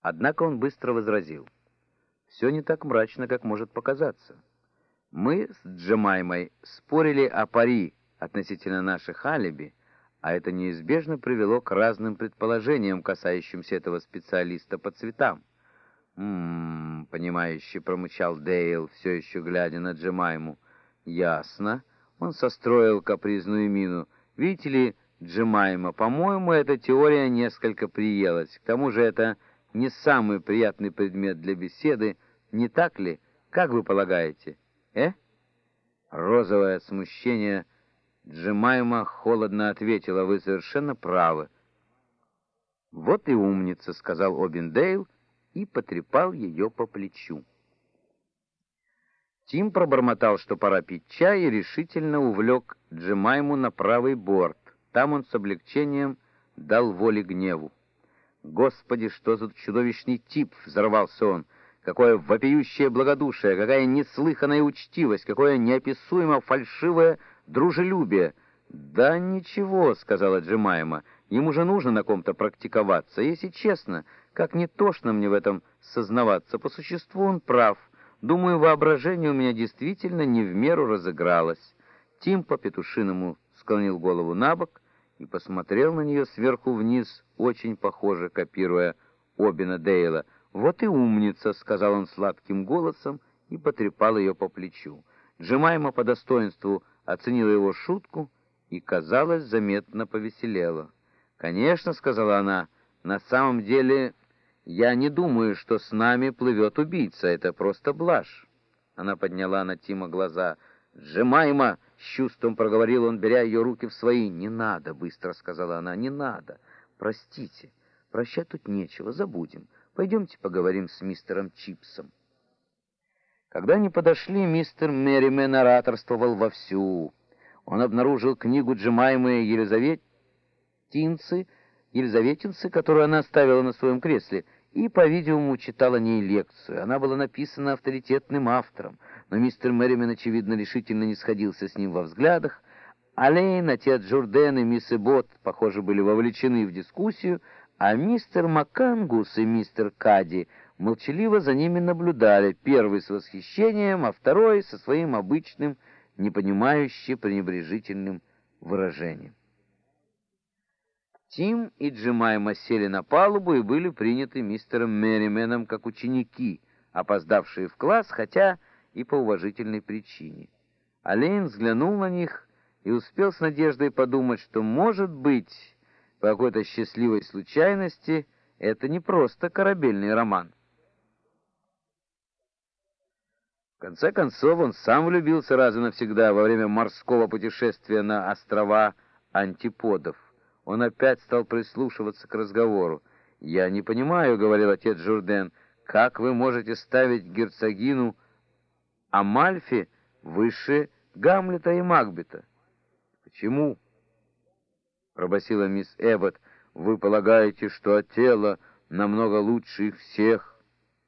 Однако он быстро возразил: «Все не так мрачно, как может показаться. Мы с Джемаймой спорили о пари относительно наших алиби, а это неизбежно привело к разным предположениям, касающимся этого специалиста по цветам». Понимающе промычал Дейл, все еще глядя на Джемайму. «Ясно». Он состроил капризную мину. «Видите ли, Джемайма, по-моему, эта теория несколько приелась. К тому же это не самый приятный предмет для беседы, не так ли? Как вы полагаете?» Розовое от смущения Джемайма холодно ответила: «Вы совершенно правы». «Вот и умница», — сказал Обиндейл и потрепал ее по плечу. Тим пробормотал, что пора пить чай, и решительно увлек Джемайму на правый борт. Там он с облегчением дал воле гневу. «Господи, что за чудовищный тип!» — взорвался он. «Какое вопиющее благодушие, какая неслыханная учтивость, какое неописуемо фальшивое дружелюбие!» «Да ничего», — сказала Джемайма, — «ему же нужно на ком-то практиковаться. Если честно, как не тошно мне в этом сознаваться, по существу он прав. Думаю, воображение у меня действительно не в меру разыгралось». Тим по-петушиному склонил голову набок и посмотрел на нее сверху вниз, очень похоже, копируя Обина Дейла. «Вот и умница», — сказал он сладким голосом и потрепал ее по плечу. Джемайма по достоинству оценила его шутку и, казалось, заметно повеселела. «Конечно», — сказала она, — «на самом деле я не думаю, что с нами плывет убийца. Это просто блажь». Она подняла на Тима глаза. «Джемайма!» — с чувством проговорил он, беря ее руки в свои. «Не надо», — быстро сказала она, — «не надо. Простите. Прощать тут нечего, забудем. Пойдемте поговорим с мистером Чипсом». Когда они подошли, мистер Мерримен ораторствовал вовсю. Он обнаружил книгу Джемаймы Елизаветинцы, которую она оставила на своем кресле, и, по-видимому, читала о ней лекцию. Она была написана авторитетным автором, но мистер Мерримен, очевидно, решительно не сходился с ним во взглядах. Алейн, отец Джурден и мисс Эббот, похоже, были вовлечены в дискуссию, а мистер Макангус и мистер Кади молчаливо за ними наблюдали, первый с восхищением, а второй со своим обычным, непонимающе пренебрежительным выражением. Тим и Джемайма сели на палубу и были приняты мистером Меррименом как ученики, опоздавшие в класс, хотя и по уважительной причине. Алейн взглянул на них и успел с надеждой подумать, что, может быть, по какой-то счастливой случайности, это не просто корабельный роман. В конце концов, он сам влюбился раз и навсегда во время морского путешествия на острова Антиподов. Он опять стал прислушиваться к разговору. «Я не понимаю, — говорил отец Журден, — как вы можете ставить герцогиню Амальфи выше Гамлета и Макбета?» «Почему?» — пробасила мисс Эббот. «Вы полагаете, что Отелло намного лучше их всех?»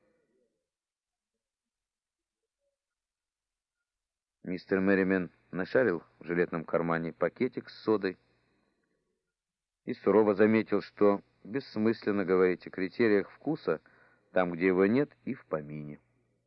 Мистер Мерримен нашарил в жилетном кармане пакетик с содой и сурово заметил, что бессмысленно говорить о критериях вкуса там, где его нет и в помине.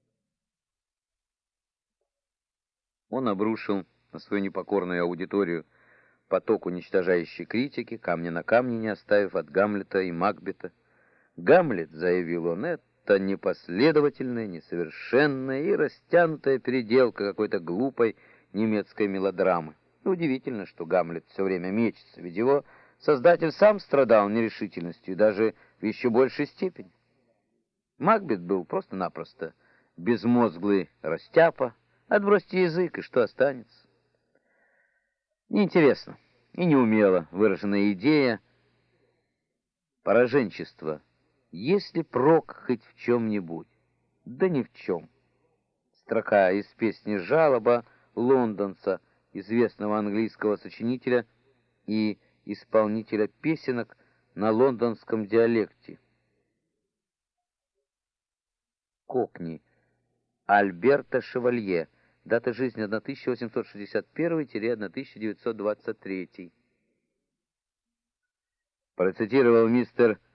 Он обрушил на свою непокорную аудиторию поток уничтожающей критики, камня на камне не оставив от Гамлета и Макбета. «Гамлет, — заявил он, — это непоследовательная, несовершенная и растянутая переделка какой-то глупой немецкой мелодрамы. И удивительно, что Гамлет все время мечется, ведь его создатель сам страдал нерешительностью, и даже в еще большей степени. Макбет был просто-напросто безмозглый растяпа. Отбросьте язык, и что останется? Неинтересно и неумело выраженная идея пораженчества. Есть ли прок хоть в чем-нибудь? Да ни в чем. Строка из песни «Жалоба» лондонца, известного английского сочинителя и исполнителя песенок на лондонском диалекте. Кокни. Альберта Шевалье. Дата жизни 1861-1923. Процитировал мистер